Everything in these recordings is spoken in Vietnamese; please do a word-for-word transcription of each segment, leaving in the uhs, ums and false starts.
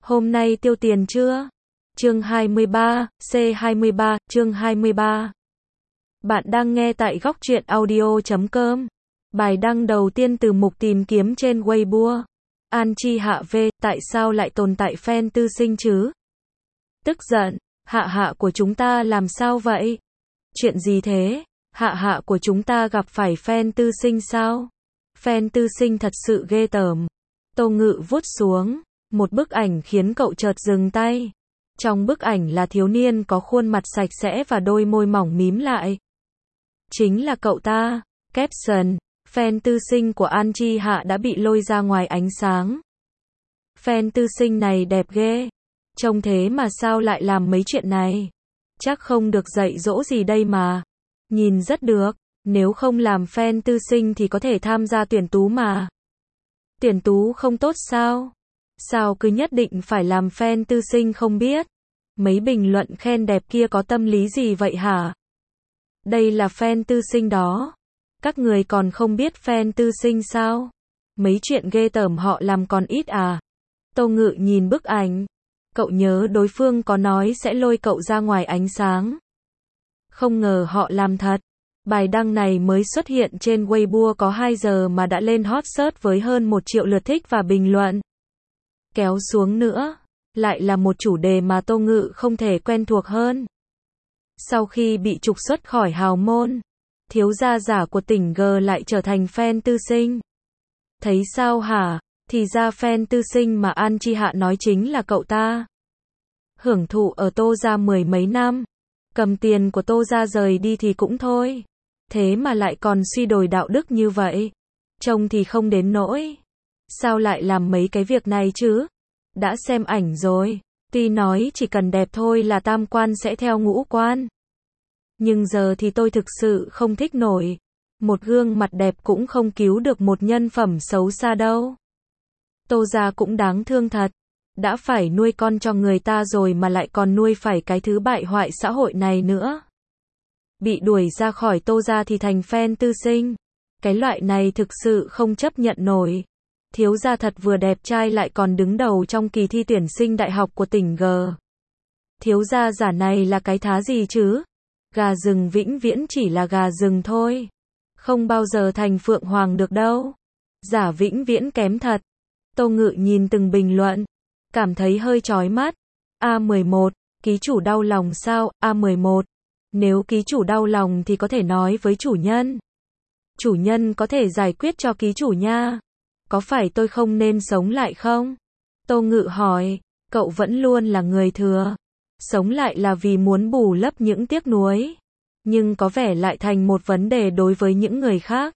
Hôm nay tiêu tiền chưa? Chương hai mươi ba, C hai mươi ba, chương hai mươi ba. Bạn đang nghe tại góc truyện audio chấm com. Bài đăng đầu tiên từ mục tìm kiếm trên Weibo. An Chi Hạ V, tại sao lại tồn tại fan tư sinh chứ? Tức giận, hạ hạ của chúng ta làm sao vậy? Chuyện gì thế? Hạ hạ của chúng ta gặp phải fan tư sinh sao? Fan tư sinh thật sự ghê tởm. Tô Ngự vuốt xuống một bức ảnh khiến cậu chợt dừng tay. Trong bức ảnh là thiếu niên có khuôn mặt sạch sẽ và đôi môi mỏng mím lại. Chính là cậu ta. Caption: fan tư sinh của An Chi Hạ đã bị lôi ra ngoài ánh sáng. Fan tư sinh này đẹp ghê. Trông thế mà sao lại làm mấy chuyện này? Chắc không được dạy dỗ gì đây mà. Nhìn rất được. Nếu không làm fan tư sinh thì có thể tham gia tuyển tú mà. Tuyển tú không tốt sao? Sao cứ nhất định phải làm fan tư sinh không biết? Mấy bình luận khen đẹp kia có tâm lý gì vậy hả? Đây là fan tư sinh đó. Các người còn không biết fan tư sinh sao? Mấy chuyện ghê tởm họ làm còn ít à? Tô Ngự nhìn bức ảnh. Cậu nhớ đối phương có nói sẽ lôi cậu ra ngoài ánh sáng. Không ngờ họ làm thật. Bài đăng này mới xuất hiện trên Weibo có hai giờ mà đã lên hot search với hơn một triệu lượt thích và bình luận. Kéo xuống nữa, lại là một chủ đề mà Tô Ngự không thể quen thuộc hơn. Sau khi bị trục xuất khỏi hào môn, thiếu gia giả của tỉnh G lại trở thành fan tư sinh. Thấy sao hả? Thì ra fan tư sinh mà An Chi Hạ nói chính là cậu ta. Hưởng thụ ở Tô gia mười mấy năm, cầm tiền của Tô gia rời đi thì cũng thôi. Thế mà lại còn suy đồi đạo đức như vậy. Trông thì không đến nỗi. Sao lại làm mấy cái việc này chứ? Đã xem ảnh rồi. Tuy nói chỉ cần đẹp thôi là tam quan sẽ theo ngũ quan. Nhưng giờ thì tôi thực sự không thích nổi. Một gương mặt đẹp cũng không cứu được một nhân phẩm xấu xa đâu. Tô gia cũng đáng thương thật. Đã phải nuôi con cho người ta rồi mà lại còn nuôi phải cái thứ bại hoại xã hội này nữa. Bị đuổi ra khỏi Tô gia thì thành fan tư sinh. Cái loại này thực sự không chấp nhận nổi. Thiếu gia thật vừa đẹp trai lại còn đứng đầu trong kỳ thi tuyển sinh đại học của tỉnh G. Thiếu gia giả này là cái thá gì chứ? Gà rừng vĩnh viễn chỉ là gà rừng thôi. Không bao giờ thành phượng hoàng được đâu. Giả vĩnh viễn kém thật. Tô Ngự nhìn từng bình luận. Cảm thấy hơi chói mắt. A mười một, ký chủ đau lòng sao? A mười một. Nếu ký chủ đau lòng thì có thể nói với chủ nhân. Chủ nhân có thể giải quyết cho ký chủ nha. Có phải tôi không nên sống lại không? Tô Ngự hỏi, cậu vẫn luôn là người thừa. Sống lại là vì muốn bù lấp những tiếc nuối. Nhưng có vẻ lại thành một vấn đề đối với những người khác.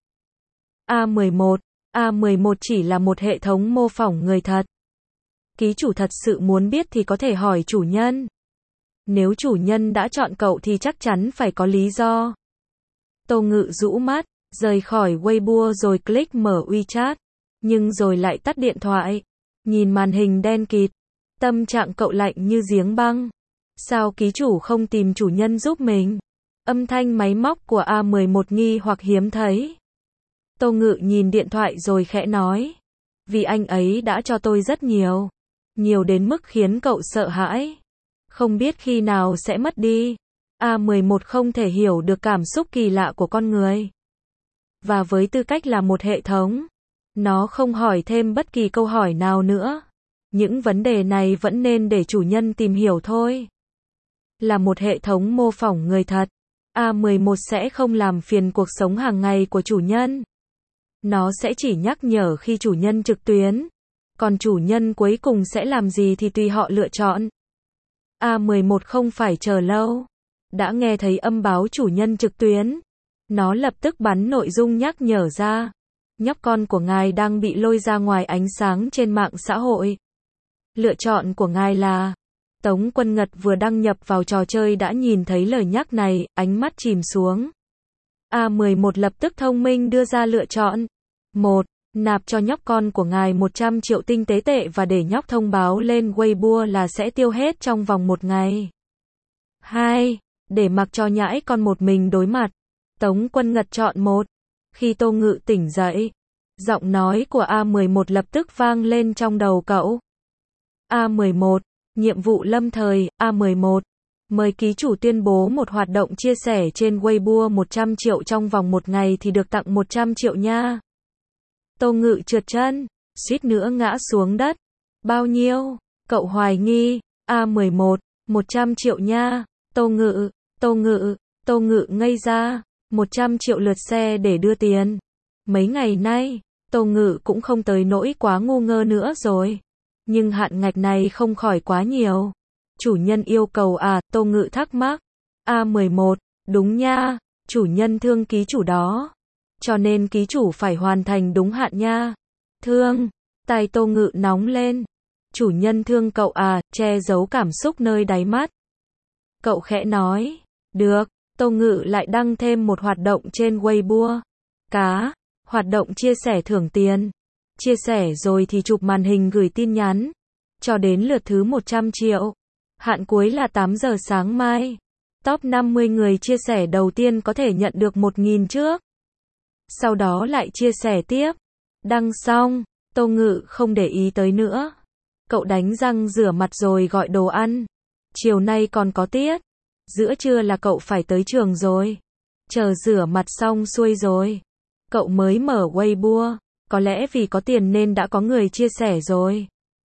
A mười một, A mười một chỉ là một hệ thống mô phỏng người thật. Ký chủ thật sự muốn biết thì có thể hỏi chủ nhân. Nếu chủ nhân đã chọn cậu thì chắc chắn phải có lý do. Tô Ngự rũ mắt, rời khỏi Weibo rồi click mở WeChat. Nhưng rồi lại tắt điện thoại. Nhìn màn hình đen kịt. Tâm trạng cậu lạnh như giếng băng. Sao ký chủ không tìm chủ nhân giúp mình? Âm thanh máy móc của A mười một nghi hoặc hiếm thấy. Tô Ngự nhìn điện thoại rồi khẽ nói. Vì anh ấy đã cho tôi rất nhiều. Nhiều đến mức khiến cậu sợ hãi. Không biết khi nào sẽ mất đi. A mười một không thể hiểu được cảm xúc kỳ lạ của con người. Và với tư cách là một hệ thống, nó không hỏi thêm bất kỳ câu hỏi nào nữa. Những vấn đề này vẫn nên để chủ nhân tìm hiểu thôi. Là một hệ thống mô phỏng người thật, A mười một sẽ không làm phiền cuộc sống hàng ngày của chủ nhân. Nó sẽ chỉ nhắc nhở khi chủ nhân trực tuyến. Còn chủ nhân cuối cùng sẽ làm gì thì tùy họ lựa chọn. A mười một không phải chờ lâu. Đã nghe thấy âm báo chủ nhân trực tuyến. Nó lập tức bắn nội dung nhắc nhở ra. Nhóc con của ngài đang bị lôi ra ngoài ánh sáng trên mạng xã hội. Lựa chọn của ngài là... Tống Quân Ngật vừa đăng nhập vào trò chơi đã nhìn thấy lời nhắc này, ánh mắt chìm xuống. A mười một lập tức thông minh đưa ra lựa chọn. một. Nạp cho nhóc con của ngài một trăm triệu tinh tế tệ và để nhóc thông báo lên Weibo là sẽ tiêu hết trong vòng một ngày. hai. Để mặc cho nhãi con một mình đối mặt. Tống Quân Ngật chọn một. Khi Tô Ngự tỉnh dậy, giọng nói của A mười một lập tức vang lên trong đầu cậu. A mười một. Nhiệm vụ lâm thời, A mười một. Mời ký chủ tuyên bố một hoạt động chia sẻ trên Weibo một trăm triệu trong vòng một ngày thì được tặng một trăm triệu nha. Tô Ngự trượt chân, suýt nữa ngã xuống đất. Bao nhiêu? Cậu hoài nghi. A mười một. một trăm triệu nha. Tô Ngự, Tô Ngự, Tô Ngự ngây ra. một trăm triệu lượt xe để đưa tiền. Mấy ngày nay, Tô Ngự cũng không tới nỗi quá ngu ngơ nữa rồi. Nhưng hạn ngạch này không khỏi quá nhiều. Chủ nhân yêu cầu à, Tô Ngự thắc mắc. A mười một, đúng nha, chủ nhân thương ký chủ đó. Cho nên ký chủ phải hoàn thành đúng hạn nha. Thương, tai Tô Ngự nóng lên. Chủ nhân thương cậu à, che giấu cảm xúc nơi đáy mắt. Cậu khẽ nói, được, Tô Ngự lại đăng thêm một hoạt động trên Weibo. Cá, hoạt động chia sẻ thưởng tiền. Chia sẻ rồi thì chụp màn hình gửi tin nhắn. Cho đến lượt thứ một trăm triệu. Hạn cuối là tám giờ sáng mai. Top năm mươi người chia sẻ đầu tiên có thể nhận được một nghìn trước. Sau đó lại chia sẻ tiếp. Đăng xong, Tô Ngự không để ý tới nữa. Cậu đánh răng rửa mặt rồi gọi đồ ăn. Chiều nay còn có tiết. Giữa trưa là cậu phải tới trường rồi. Chờ rửa mặt xong xuôi rồi. Cậu mới mở Weibo. Có lẽ vì có tiền nên đã có người chia sẻ rồi.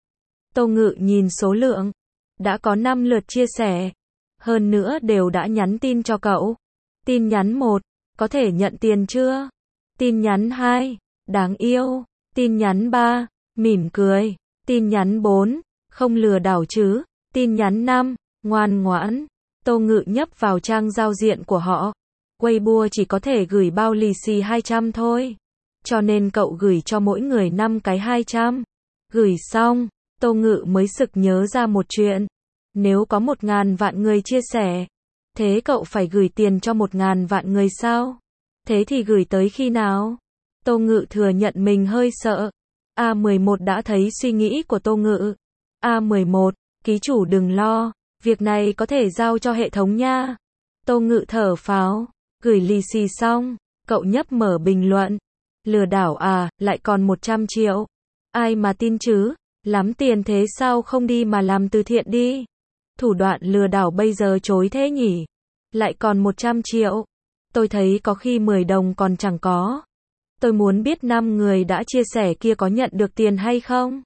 Tô Ngự nhìn số lượng. Đã có năm lượt chia sẻ. Hơn nữa đều đã nhắn tin cho cậu. Tin nhắn một. Có thể nhận tiền chưa? Tin nhắn hai. Đáng yêu. Tin nhắn ba. Mỉm cười. Tin nhắn bốn. Không lừa đảo chứ? Tin nhắn năm. Ngoan ngoãn. Tô Ngự nhấp vào trang giao diện của họ. Weibo chỉ có thể gửi bao lì xì hai trăm thôi. Cho nên cậu gửi cho mỗi người năm cái hai trăm. Gửi xong, Tô Ngự mới sực nhớ ra một chuyện. Nếu có một ngàn vạn người chia sẻ, thế cậu phải gửi tiền cho một ngàn vạn người sao? Thế thì gửi tới khi nào? Tô Ngự thừa nhận mình hơi sợ. A mười một đã thấy suy nghĩ của Tô Ngự. A mười một, ký chủ đừng lo, việc này có thể giao cho hệ thống nha. Tô Ngự thở phào, gửi lì xì xong, cậu nhấp mở bình luận. Lừa đảo à, lại còn một trăm triệu. Ai mà tin chứ, lắm tiền thế sao không đi mà làm từ thiện đi. Thủ đoạn lừa đảo bây giờ chối thế nhỉ. Lại còn một trăm triệu. Tôi thấy có khi mười đồng còn chẳng có. Tôi muốn biết năm người đã chia sẻ kia có nhận được tiền hay không.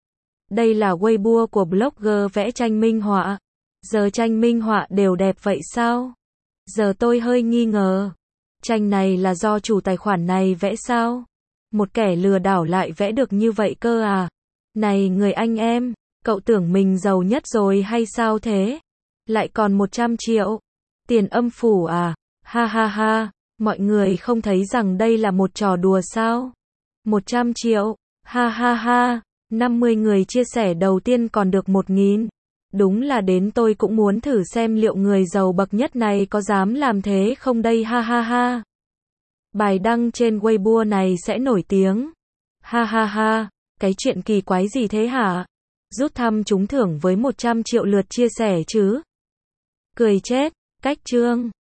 Đây là Weibo của blogger vẽ tranh minh họa. Giờ tranh minh họa đều đẹp vậy sao? Giờ tôi hơi nghi ngờ. Tranh này là do chủ tài khoản này vẽ sao? Một kẻ lừa đảo lại vẽ được như vậy cơ à? Này người anh em, cậu tưởng mình giàu nhất rồi hay sao thế? Lại còn một trăm triệu. Tiền âm phủ à? Ha ha ha, mọi người không thấy rằng đây là một trò đùa sao? một trăm triệu. Ha ha ha, năm mươi người chia sẻ đầu tiên còn được một nghìn. Đúng là đến tôi cũng muốn thử xem liệu người giàu bậc nhất này có dám làm thế không đây ha ha ha. Bài đăng trên Weibo này sẽ nổi tiếng. Ha ha ha, cái chuyện kỳ quái gì thế hả? Rút thăm trúng thưởng với một trăm triệu lượt chia sẻ chứ? Cười chết, cách chương.